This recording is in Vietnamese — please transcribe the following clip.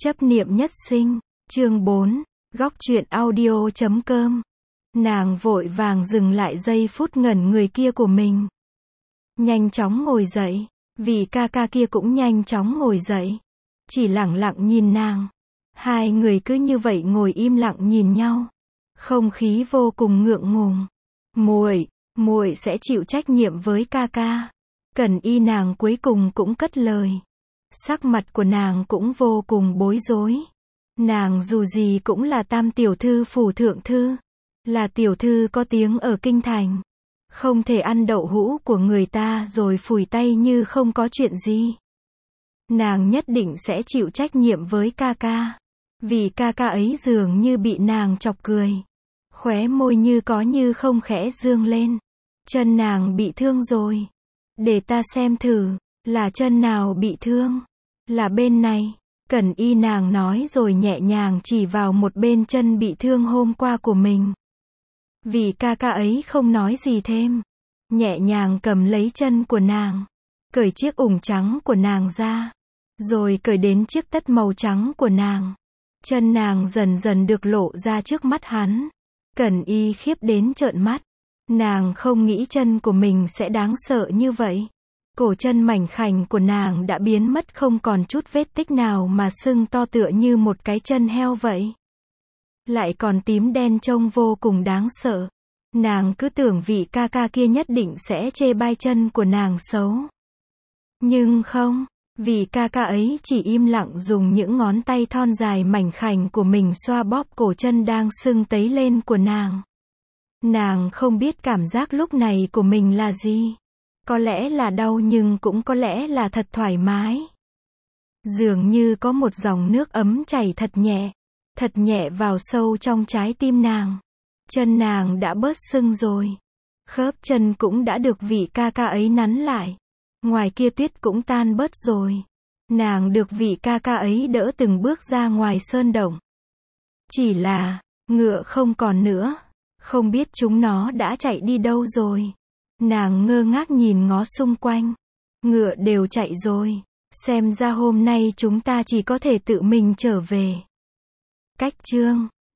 Chấp niệm nhất sinh, chương 4, góc truyện audio.com. Nàng vội vàng dừng lại giây phút ngẩn người kia của mình. Nhanh chóng ngồi dậy, vì ca ca kia cũng nhanh chóng ngồi dậy. Chỉ lẳng lặng nhìn nàng. Hai người cứ như vậy ngồi im lặng nhìn nhau. Không khí vô cùng ngượng ngùng. Muội sẽ chịu trách nhiệm với ca ca. Cẩn Y nàng cuối cùng cũng cất lời. Sắc mặt của nàng cũng vô cùng bối rối. Nàng dù gì cũng là tam tiểu thư phủ thượng thư, là tiểu thư có tiếng ở kinh thành. Không thể ăn đậu hũ của người ta rồi phủi tay như không có chuyện gì. Nàng nhất định sẽ chịu trách nhiệm với ca ca. Vì ca ca ấy dường như bị nàng chọc cười. Khóe môi như có như không khẽ dương lên. Chân nàng bị thương rồi. Để ta xem thử, là chân nào bị thương? Là bên này. Cẩn Y nàng nói rồi nhẹ nhàng chỉ vào một bên chân bị thương hôm qua của mình. Vì ca ca ấy không nói gì thêm. Nhẹ nhàng cầm lấy chân của nàng. Cởi chiếc ủng trắng của nàng ra. Rồi cởi đến chiếc tất màu trắng của nàng. Chân nàng dần dần được lộ ra trước mắt hắn. Cẩn Y khiếp đến trợn mắt. Nàng không nghĩ chân của mình sẽ đáng sợ như vậy. Cổ chân mảnh khảnh của nàng đã biến mất không còn chút vết tích nào mà sưng to tựa như một cái chân heo vậy. Lại còn tím đen trông vô cùng đáng sợ. Nàng cứ tưởng vị ca ca kia nhất định sẽ chê bai chân của nàng xấu. Nhưng không, vì ca ca ấy chỉ im lặng dùng những ngón tay thon dài mảnh khảnh của mình xoa bóp cổ chân đang sưng tấy lên của nàng. Nàng không biết cảm giác lúc này của mình là gì. Có lẽ là đau nhưng cũng có lẽ là thật thoải mái. Dường như có một dòng nước ấm chảy thật nhẹ vào sâu trong trái tim nàng. Chân nàng đã bớt sưng rồi. Khớp chân cũng đã được vị ca ca ấy nắn lại. Ngoài kia tuyết cũng tan bớt rồi. Nàng được vị ca ca ấy đỡ từng bước ra ngoài sơn động. Chỉ là, ngựa không còn nữa. Không biết chúng nó đã chạy đi đâu rồi. Nàng ngơ ngác nhìn ngó xung quanh. Ngựa đều chạy rồi. Xem ra hôm nay chúng ta chỉ có thể tự mình trở về. Cách chương